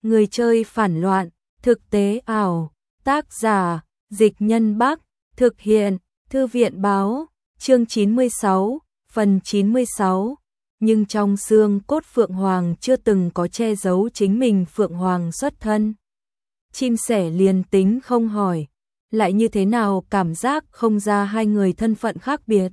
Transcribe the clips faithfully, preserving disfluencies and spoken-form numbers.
Người chơi phản loạn, thực tế ảo, tác giả, Dịch Nhân Bắc, thực hiện, Thư viện báo, chương chín mươi sáu, phần chín mươi sáu. Nhưng trong xương cốt Phượng Hoàng chưa từng có che giấu chính mình Phượng Hoàng xuất thân. Chim sẻ liền tính không hỏi, lại như thế nào cảm giác không ra hai người thân phận khác biệt.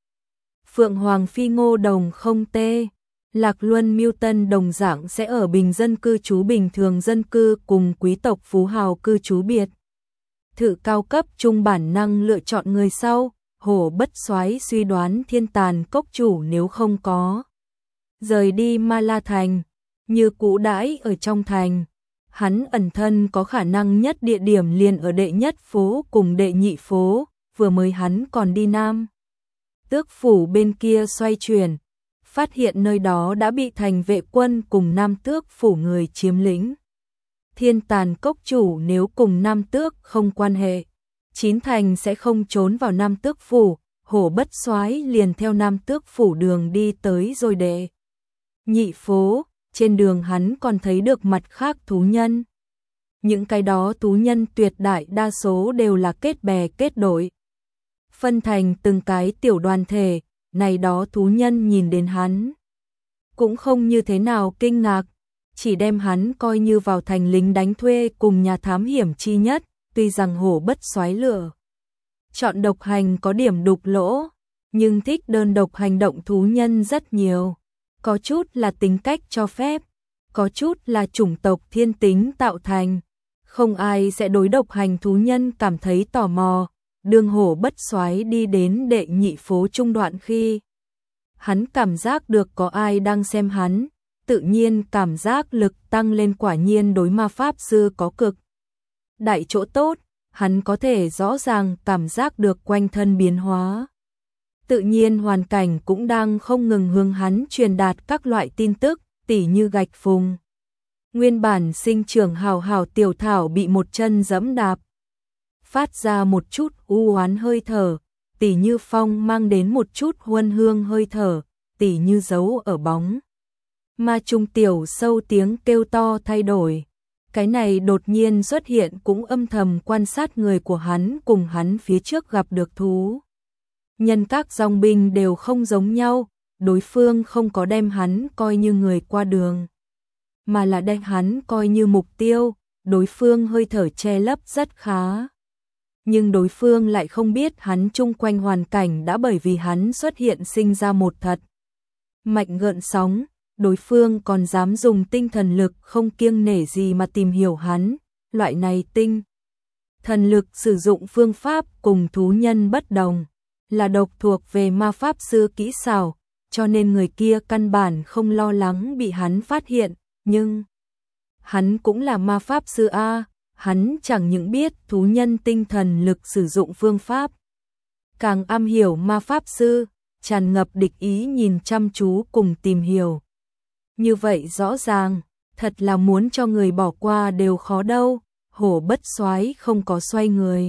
Phượng Hoàng phi Ngô Đồng không tê, Lạc Luân Mưu Tân đồng dạng sẽ ở bình dân cư trú bình thường dân cư cùng quý tộc phú hào cư trú biệt. Thử cao cấp trung bản năng lựa chọn người sau, Hổ Bất Soái suy đoán Thiên Tàn Cốc chủ nếu không có rời đi Ma La Thành, như cũ đãi ở trong thành, hắn ẩn thân có khả năng nhất địa điểm liền ở đệ nhất phố cùng đệ nhị phố, vừa mới hắn còn đi Nam Tước phủ bên kia xoay chuyển, phát hiện nơi đó đã bị thành vệ quân cùng Nam Tước phủ người chiếm lĩnh. Thiên Tàn Cốc chủ nếu cùng Nam Tước không quan hệ, Chín Thành sẽ không trốn vào Nam Tước phủ, Hổ Bất Soái liền theo Nam Tước phủ đường đi tới rồi đệ nhị phố, trên đường hắn còn thấy được mặt khác thú nhân. Những cái đó thú nhân tuyệt đại đa số đều là kết bè kết đội, phân thành từng cái tiểu đoàn thể, này đó thú nhân nhìn đến hắn cũng không như thế nào kinh ngạc, chỉ đem hắn coi như vào thành lính đánh thuê cùng nhà thám hiểm chi nhất, tuy rằng Hổ Bất Soái lựa chọn độc hành có điểm đục lỗ, nhưng thích đơn độc hành động thú nhân rất nhiều, có chút là tính cách cho phép, có chút là chủng tộc thiên tính tạo thành, không ai sẽ đối độc hành thú nhân cảm thấy tò mò. Đường Hổ Bất Soái đi đến đệ nhị phố trung đoạn khi hắn cảm giác được có ai đang xem hắn, tự nhiên cảm giác lực tăng lên, quả nhiên đối ma pháp sư có cực đại chỗ tốt, hắn có thể rõ ràng cảm giác được quanh thân biến hóa. Tự nhiên hoàn cảnh cũng đang không ngừng hướng hắn truyền đạt các loại tin tức, tỉ như gạch phùng. Nguyên bản sinh trưởng hào hào tiểu thảo bị một chân giẫm đạp, phát ra một chút u oán hơi thở, tỉ như phong mang đến một chút huân hương hơi thở, tỉ như giấu ở bóng ma trung tiểu sâu tiếng kêu to thay đổi. Cái này đột nhiên xuất hiện cũng âm thầm quan sát người của hắn cùng hắn phía trước gặp được thú nhân các dòng binh đều không giống nhau, đối phương không có đem hắn coi như người qua đường, mà là đem hắn coi như mục tiêu, đối phương hơi thở che lấp rất khá. Nhưng đối phương lại không biết hắn chung quanh hoàn cảnh đã bởi vì hắn xuất hiện sinh ra một thật mạnh gợn sóng, đối phương còn dám dùng tinh thần lực không kiêng nể gì mà tìm hiểu hắn, loại này tinh thần lực sử dụng phương pháp cùng thú nhân bất đồng, là độc thuộc về ma pháp sư kỹ xảo, cho nên người kia căn bản không lo lắng bị hắn phát hiện, nhưng hắn cũng là ma pháp sư a. Hắn chẳng những biết thú nhân tinh thần lực sử dụng phương pháp, càng am hiểu ma pháp sư, tràn ngập địch ý nhìn chăm chú cùng tìm hiểu. Như vậy rõ ràng, thật là muốn cho người bỏ qua đều khó đâu. Hổ Bất Soái không có xoay người,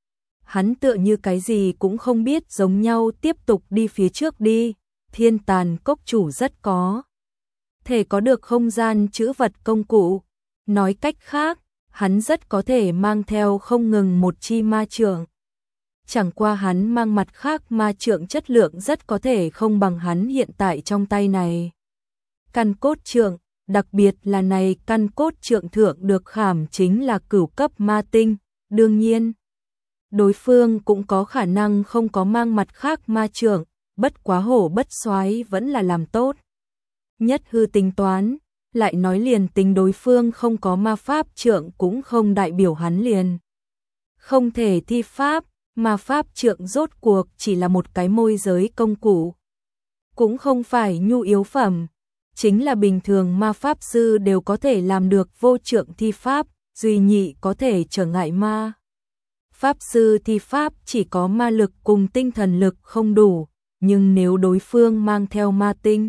hắn tựa như cái gì cũng không biết giống nhau tiếp tục đi phía trước đi. Thiên Tàn Cốc chủ rất có thể có được không gian trữ vật công cụ, nói cách khác, hắn rất có thể mang theo không ngừng một chi ma trượng. Chẳng qua hắn mang mặt khác ma trượng chất lượng rất có thể không bằng hắn hiện tại trong tay này. Căn cốt trượng, đặc biệt là này căn cốt trượng thượng được khảm chính là cửu cấp ma tinh, đương nhiên. Đối phương cũng có khả năng không có mang mặt khác ma trượng, bất quá Hổ Bất Soái vẫn là làm tốt nhất hư tính toán. Lại nói liền tính đối phương không có ma pháp trượng cũng không đại biểu hắn liền không thể thi pháp, ma pháp trượng rốt cuộc chỉ là một cái môi giới công cụ, cũng không phải nhu yếu phẩm, chính là bình thường ma pháp sư đều có thể làm được vô trượng thi pháp, duy nhị có thể trở ngại ma pháp sư thi pháp chỉ có ma lực cùng tinh thần lực không đủ, nhưng nếu đối phương mang theo ma tinh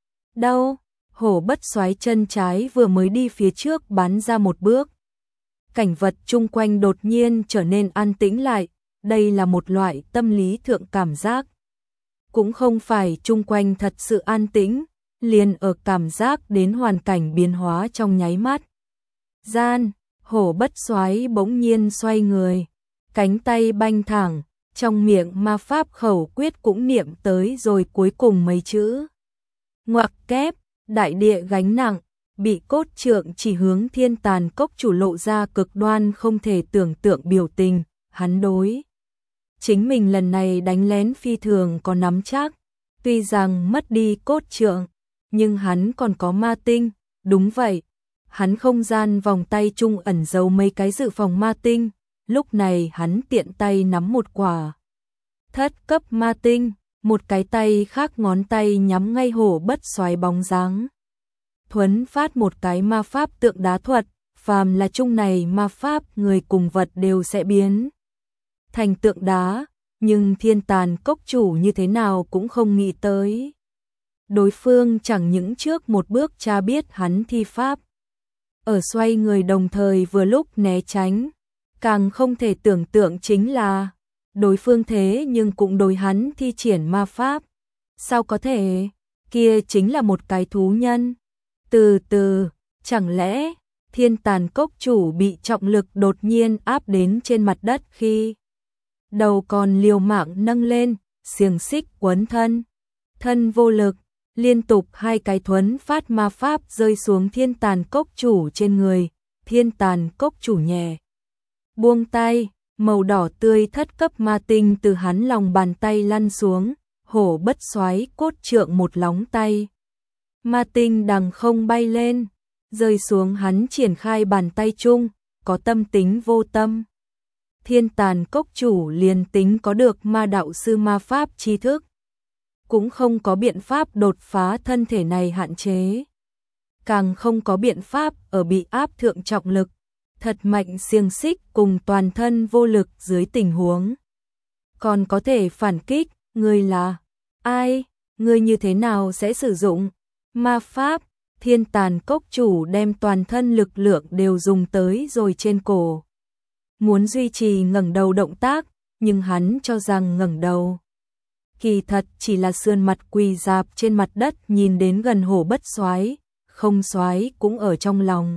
đâu. Hổ Bất Soái chân trái vừa mới đi phía trước bắn ra một bước, cảnh vật chung quanh đột nhiên trở nên an tĩnh lại, đây là một loại tâm lý thượng cảm giác. Cũng không phải chung quanh thật sự an tĩnh, liền ở cảm giác đến hoàn cảnh biến hóa trong nháy mắt. gian, hổ bất soái bỗng nhiên xoay người, cánh tay banh thẳng, trong miệng ma pháp khẩu quyết cũng niệm tới rồi cuối cùng mấy chữ. Ngoặc kép, đại địa gánh nặng, bị cốt trượng chỉ hướng Thiên Tàn Cốc chủ lộ ra cực đoan không thể tưởng tượng biểu tình, hắn đối. Chính mình lần này đánh lén phi thường có nắm chắc, tuy rằng mất đi cốt trượng, nhưng hắn còn có ma tinh, đúng vậy. Hắn không gian vòng tay chung ẩn giấu mấy cái dự phòng ma tinh, lúc này hắn tiện tay nắm một quả. Thất cấp ma tinh, một cái tay khác ngón tay nhắm ngay hổ bất soái bóng dáng. Thuấn phát một cái ma pháp tượng đá thuật, phàm là chung này ma pháp người cùng vật đều sẽ biến thành tượng đá, nhưng Thiên Tàn Cốc chủ như thế nào cũng không nghĩ tới. Đối phương chẳng những trước một bước cha biết hắn thi pháp. Ở xoay người đồng thời vừa lúc né tránh, càng không thể tưởng tượng chính là đối phương thế nhưng cũng đối hắn thi triển ma pháp. Sao có thể? Kia chính là một cái thú nhân. Từ từ, chẳng lẽ Thiên Tàn Cốc chủ bị trọng lực đột nhiên áp đến trên mặt đất khi đầu còn liều mạng nâng lên, xiềng xích quấn thân, thân vô lực, liên tục hai cái thuấn phát ma pháp rơi xuống Thiên Tàn Cốc chủ trên người, Thiên Tàn Cốc chủ nhẹ buông tay, màu đỏ tươi thất cấp ma tinh từ hắn lòng bàn tay lăn xuống, hổ bất soái cốt trượng một lóng tay. Ma tinh đằng không bay lên, rơi xuống hắn triển khai bàn tay chung, có tâm tính vô tâm. Thiên Tàn Cốc chủ liền tính có được ma đạo sư ma pháp tri thức, cũng không có biện pháp đột phá thân thể này hạn chế. Càng không có biện pháp ở bị áp thượng trọng lực, thật mạnh xiềng xích cùng toàn thân vô lực dưới tình huống. Còn có thể phản kích, ngươi là ai? Ngươi như thế nào sẽ sử dụng ma pháp? Thiên Tàn Cốc chủ đem toàn thân lực lượng đều dùng tới rồi trên cổ. Muốn duy trì ngẩng đầu động tác, nhưng hắn cho rằng ngẩng đầu kỳ thật chỉ là sườn mặt quỳ dạp trên mặt đất nhìn đến gần hổ bất soái, không soái cũng ở trong lòng.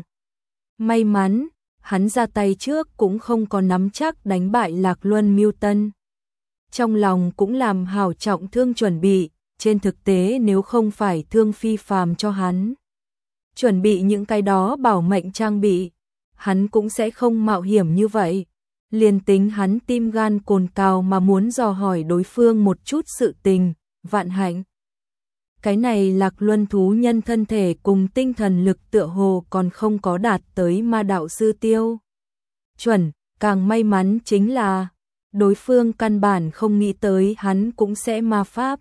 May mắn, hắn ra tay trước cũng không có nắm chắc đánh bại Lạc Luân Mưu Tân. Trong lòng cũng làm hảo trọng thương chuẩn bị, trên thực tế nếu không phải thương phi phàm cho hắn chuẩn bị những cái đó bảo mệnh trang bị, hắn cũng sẽ không mạo hiểm như vậy. Liền tính hắn tim gan cồn cào mà muốn dò hỏi đối phương một chút sự tình, vạn hạnh. Cái này Lạc Luân thú nhân thân thể cùng tinh thần lực tựa hồ còn không có đạt tới ma đạo sư tiêu chuẩn, càng may mắn chính là đối phương căn bản không nghĩ tới hắn cũng sẽ ma pháp.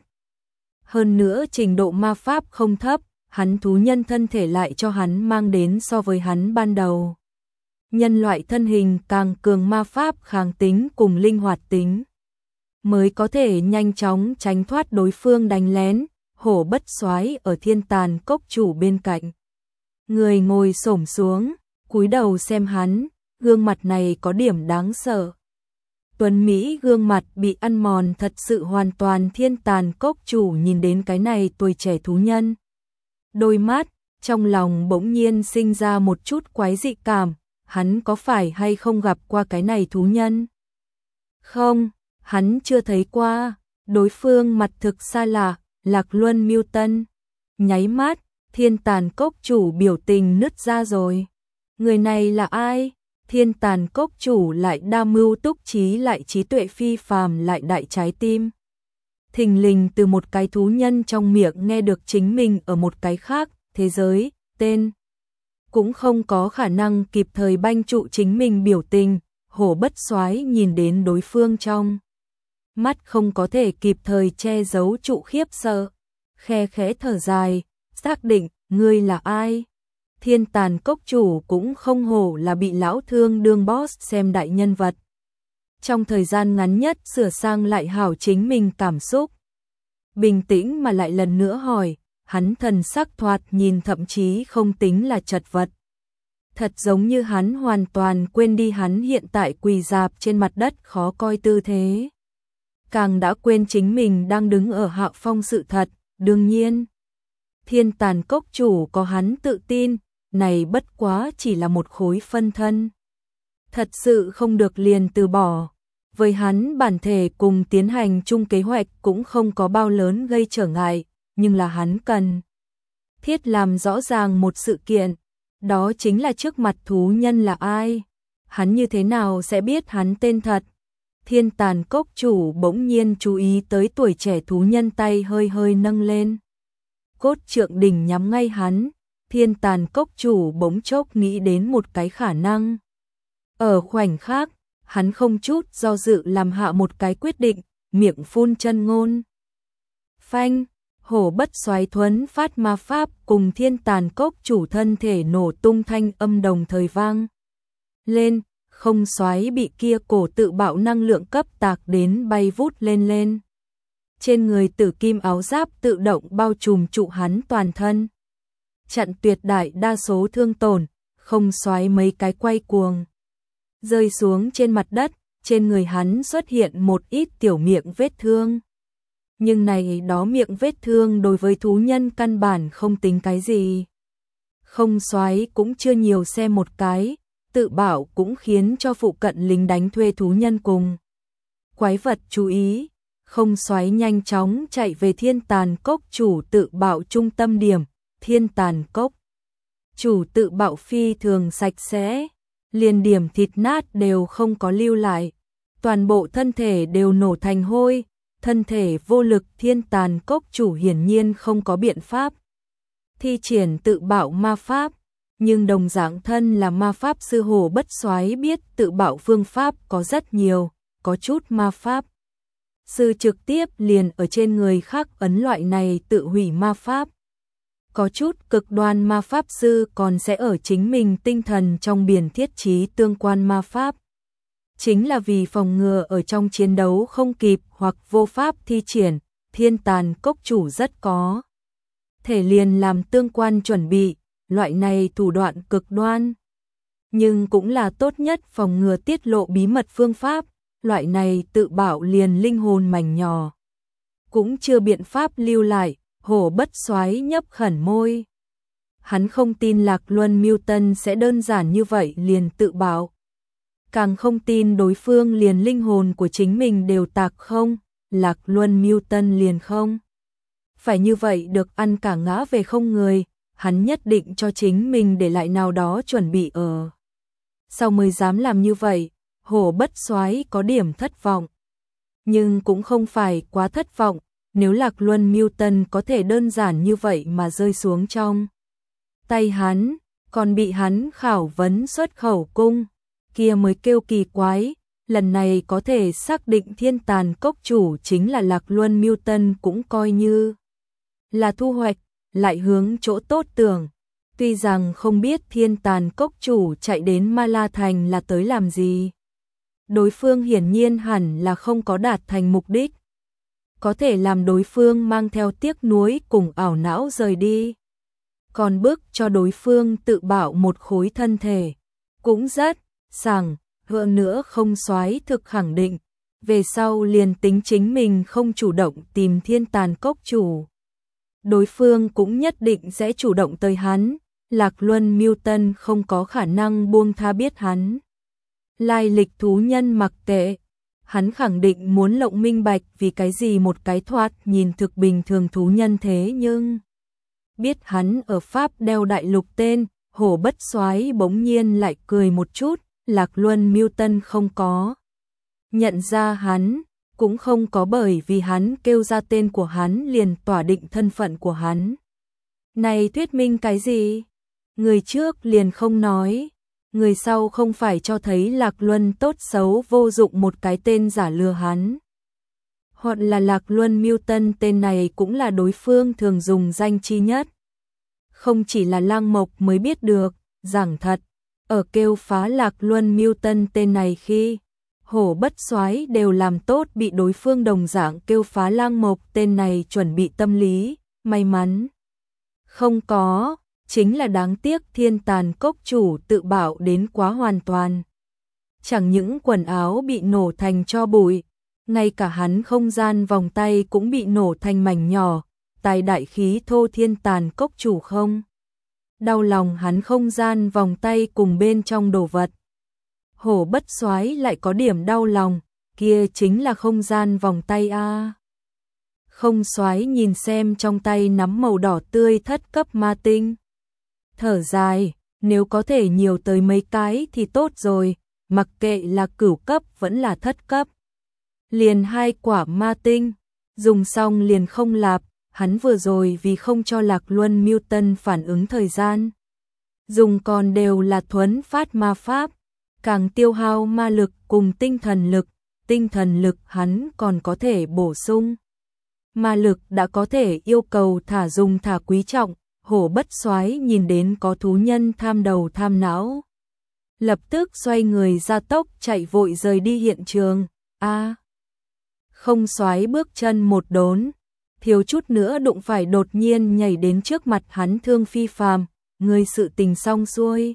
Hơn nữa trình độ ma pháp không thấp, hắn thú nhân thân thể lại cho hắn mang đến so với hắn ban đầu nhân loại thân hình càng cường ma pháp kháng tính cùng linh hoạt tính, mới có thể nhanh chóng tránh thoát đối phương đánh lén. Hổ bất soái ở Thiên Tàn Cốc chủ bên cạnh, người ngồi xổm xuống, cúi đầu xem hắn, gương mặt này có điểm đáng sợ. Tuấn Mỹ gương mặt bị ăn mòn thật sự hoàn toàn. Thiên Tàn Cốc chủ nhìn đến cái này tuổi trẻ thú nhân, đôi mắt trong lòng bỗng nhiên sinh ra một chút quái dị cảm. Hắn có phải hay không gặp qua cái này thú nhân? Không, hắn chưa thấy qua. Đối phương mặt thực xa lạ, Lạc Luân Mưu Tân. Nháy mắt, Thiên Tàn Cốc chủ biểu tình nứt ra rồi. Người này là ai? Thiên Tàn Cốc chủ lại đa mưu túc trí, lại trí tuệ phi phàm, lại đại trái tim. Thình lình từ một cái thú nhân trong miệng nghe được chính mình ở một cái khác thế giới, tên cũng không có khả năng kịp thời banh trụ chính mình biểu tình. Hổ bất soái nhìn đến đối phương trong mắt không có thể kịp thời che giấu trụ khiếp sợ, khe khẽ thở dài, xác định, ngươi là ai? Thiên Tàn Cốc chủ cũng không hổ là bị lão thương đương boss xem đại nhân vật. Trong thời gian ngắn nhất sửa sang lại hảo chính mình cảm xúc. Bình tĩnh mà lại lần nữa hỏi, hắn thần sắc thoạt nhìn thậm chí không tính là chật vật. Thật giống như hắn hoàn toàn quên đi hắn hiện tại quỳ dạp trên mặt đất khó coi tư thế. Càng đã quên chính mình đang đứng ở hạ phong sự thật. Đương nhiên, Thiên Tàn Cốc chủ có hắn tự tin, này bất quá chỉ là một khối phân thân. Thật sự không được liền từ bỏ. Với hắn bản thể cùng tiến hành chung kế hoạch cũng không có bao lớn gây trở ngại, nhưng là hắn cần thiết làm rõ ràng một sự kiện, đó chính là trước mặt thú nhân là ai, hắn như thế nào sẽ biết hắn tên thật. Thiên Tàn Cốc chủ bỗng nhiên chú ý tới tuổi trẻ thú nhân, tay hơi hơi nâng lên. Cốt trượng đỉnh nhắm ngay hắn, Thiên Tàn Cốc chủ bỗng chốc nghĩ đến một cái khả năng. Ở khoảnh khắc, hắn không chút do dự làm hạ một cái quyết định, miệng phun chân ngôn. Phanh, hổ bất xoáy thuấn phát ma pháp cùng Thiên Tàn Cốc chủ thân thể nổ tung thanh âm đồng thời vang lên, không xoáy bị kia cổ tự bạo năng lượng cấp tạc đến bay vút lên lên. Trên người tử kim áo giáp tự động bao trùm trụ hắn toàn thân, chặn tuyệt đại đa số thương tổn, không xoáy mấy cái quay cuồng rơi xuống trên mặt đất, trên người hắn xuất hiện một ít tiểu miệng vết thương. Nhưng này đó miệng vết thương đối với thú nhân căn bản không tính cái gì. Không xoáy cũng chưa nhiều xem một cái, tự bảo cũng khiến cho phụ cận lính đánh thuê thú nhân cùng quái vật chú ý. Không xoáy nhanh chóng chạy về Thiên Tàn Cốc chủ tự bạo trung tâm điểm. Thiên Tàn Cốc chủ tự bạo phi thường sạch sẽ, liền điểm thịt nát đều không có lưu lại, toàn bộ thân thể đều nổ thành hôi, thân thể vô lực. Thiên Tàn Cốc chủ hiển nhiên không có biện pháp thi triển tự bạo ma pháp, nhưng đồng dạng thân là ma pháp sư Hổ Bất Xoáy biết tự bạo phương pháp có rất nhiều, có chút ma pháp sư trực tiếp liền ở trên người khác ấn loại này tự hủy ma pháp. Có chút cực đoan ma pháp sư còn sẽ ở chính mình tinh thần trong biển thiết trí tương quan ma pháp. Chính là vì phòng ngừa ở trong chiến đấu không kịp hoặc vô pháp thi triển, Thiên Tàn Cốc chủ rất có thể liền làm tương quan chuẩn bị, loại này thủ đoạn cực đoan. Nhưng cũng là tốt nhất phòng ngừa tiết lộ bí mật phương pháp, loại này tự bảo liền linh hồn mảnh nhỏ. Cũng chưa biện pháp lưu lại. Hổ Bất Xoáy nhấp khẩn môi. Hắn không tin Lạc Luân Mưu Tân sẽ đơn giản như vậy liền tự bảo. Càng không tin đối phương liền linh hồn của chính mình đều tạc không, Lạc Luân Mưu Tân liền không. Phải như vậy được ăn cả ngã về không người, hắn nhất định cho chính mình để lại nào đó chuẩn bị ở. Sau mới dám làm như vậy, Hổ Bất Xoáy có điểm thất vọng. Nhưng cũng không phải quá thất vọng. Nếu Lạc Luân Mưu Tân có thể đơn giản như vậy mà rơi xuống trong tay hắn, còn bị hắn khảo vấn xuất khẩu cung, kia mới kêu kỳ quái. Lần này có thể xác định Thiên Tàn Cốc chủ chính là Lạc Luân Mưu Tân cũng coi như là thu hoạch, lại hướng chỗ tốt tưởng. Tuy rằng không biết Thiên Tàn Cốc chủ chạy đến Ma La Thành là tới làm gì. Đối phương hiển nhiên hẳn là không có đạt thành mục đích. Có thể làm đối phương mang theo tiếc nuối cùng ảo não rời đi. Còn bức cho đối phương tự bạo một khối thân thể. Cũng rất sảng, hơn nữa không xoáy thực khẳng định. Về sau liền tính chính mình không chủ động tìm Thiên Tàn Cốc chủ. Đối phương cũng nhất định sẽ chủ động tới hắn. Lạc Luân Mưu Tân không có khả năng buông tha biết hắn. Lai lịch thú nhân mặc kệ. Hắn khẳng định muốn lộng minh bạch vì cái gì một cái thoạt nhìn thực bình thường thú nhân thế nhưng biết hắn ở Pháp đeo đại lục tên. Hổ Bất Xoáy bỗng nhiên lại cười một chút. Lạc Luân Mưu Tân không có nhận ra hắn, cũng không có bởi vì hắn kêu ra tên của hắn liền tỏa định thân phận của hắn. Này thuyết minh cái gì? Người trước liền không nói. Người sau không phải cho thấy Lạc Luân tốt xấu vô dụng một cái tên giả lừa hắn. Hoặc là Lạc Luân Mưu Tân tên này cũng là đối phương thường dùng danh chi nhất. Không chỉ là Lang Mộc mới biết được, giảng thật, ở kêu phá Lạc Luân Mưu Tân tên này khi Hổ Bất Xoáy đều làm tốt bị đối phương đồng dạng kêu phá Lang Mộc tên này chuẩn bị tâm lý, may mắn. Không có. Chính là đáng tiếc Thiên Tàn Cốc chủ tự bạo đến quá hoàn toàn. Chẳng những quần áo bị nổ thành tro bụi, ngay cả hắn không gian vòng tay cũng bị nổ thành mảnh nhỏ, tài đại khí thô Thiên Tàn Cốc chủ không đau lòng hắn không gian vòng tay cùng bên trong đồ vật. Hổ Bất Soái lại có điểm đau lòng, kia chính là không gian vòng tay a. Không Soái nhìn xem trong tay nắm màu đỏ tươi thất cấp ma tinh. Thở dài, nếu có thể nhiều tới mấy cái thì tốt rồi, mặc kệ là cửu cấp vẫn là thất cấp. Liền hai quả ma tinh, dùng xong liền không lạp, hắn vừa rồi vì không cho Lạc Luân Mưu Tân phản ứng thời gian. Dùng còn đều là thuấn phát ma pháp, càng tiêu hao ma lực cùng tinh thần lực, tinh thần lực hắn còn có thể bổ sung. Ma lực đã có thể yêu cầu thả dùng thả quý trọng, Hổ Bất Soái nhìn đến có thú nhân tham đầu tham não. Lập tức xoay người ra tốc chạy vội rời đi hiện trường, a Không Soái bước chân một đốn, thiếu chút nữa đụng phải đột nhiên nhảy đến trước mặt hắn Thương Phi Phàm, người sự tình xong xuôi.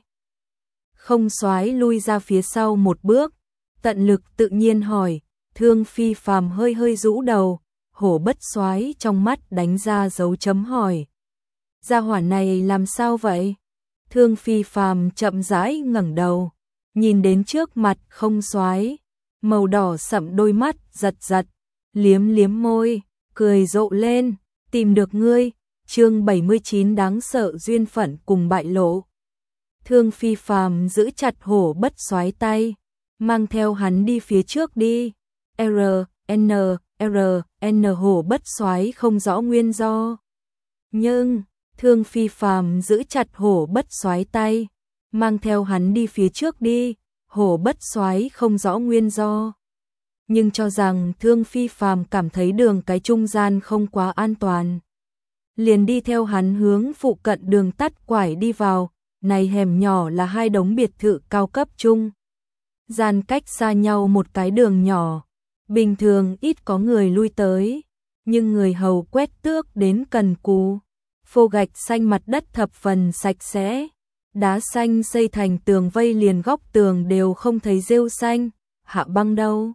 Không Soái lui ra phía sau một bước, tận lực tự nhiên hỏi, Thương Phi Phàm hơi hơi rũ đầu, Hổ Bất Soái trong mắt đánh ra dấu chấm hỏi. Gia hỏa này làm sao vậy? Thương Phi Phàm chậm rãi ngẩng đầu, nhìn đến trước mặt Không Soái, màu đỏ sẫm đôi mắt giật giật, liếm liếm môi, cười rộ lên, tìm được ngươi, chương bảy mươi chín đáng sợ duyên phận cùng bại lộ. Thương Phi Phàm giữ chặt Hổ Bất Soái tay, mang theo hắn đi phía trước đi. R, N, R, N Hổ Bất Soái không rõ nguyên do. Nhưng, Thương Phi Phàm giữ chặt Hổ Bất Soái tay, mang theo hắn đi phía trước đi. Hổ Bất Soái không rõ nguyên do, nhưng cho rằng Thương Phi Phàm cảm thấy đường cái trung gian không quá an toàn, liền đi theo hắn hướng phụ cận đường tắt quải đi vào. Này hẻm nhỏ là hai đống biệt thự cao cấp chung gian cách xa nhau một cái đường nhỏ, bình thường ít có người lui tới, nhưng người hầu quét tước đến cần cù, phô gạch xanh mặt đất thập phần sạch sẽ, đá xanh xây thành tường vây liền góc tường đều không thấy rêu xanh. Hạ Băng đâu?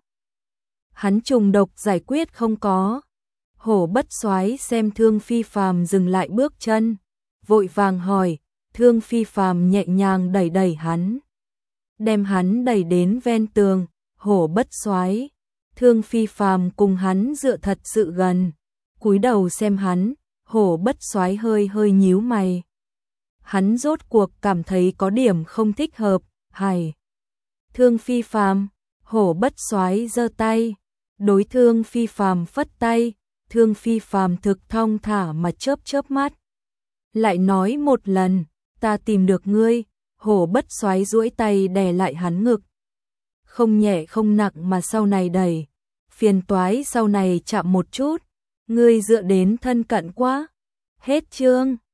Hắn trùng độc giải quyết không có. Hổ Bất Soái xem Thương Phi Phàm dừng lại bước chân, vội vàng hỏi. Thương Phi Phàm nhẹ nhàng đẩy đẩy hắn, đem hắn đẩy đến ven tường. Hổ Bất Soái, Thương Phi Phàm cùng hắn dựa thật sự gần, cúi đầu xem hắn. Hổ Bất Soái hơi hơi nhíu mày, hắn rốt cuộc cảm thấy có điểm không thích hợp. Hài, Thương Phi Phàm. Hổ Bất Soái giơ tay, đối Thương Phi Phàm phất tay. Thương Phi Phàm thực thong thả mà chớp chớp mắt, lại nói một lần, ta tìm được ngươi. Hổ Bất Soái duỗi tay đè lại hắn ngực, không nhẹ không nặng mà sau này đẩy, phiền toái sau này chạm một chút, ngươi dựa đến thân cận quá. Hết chương.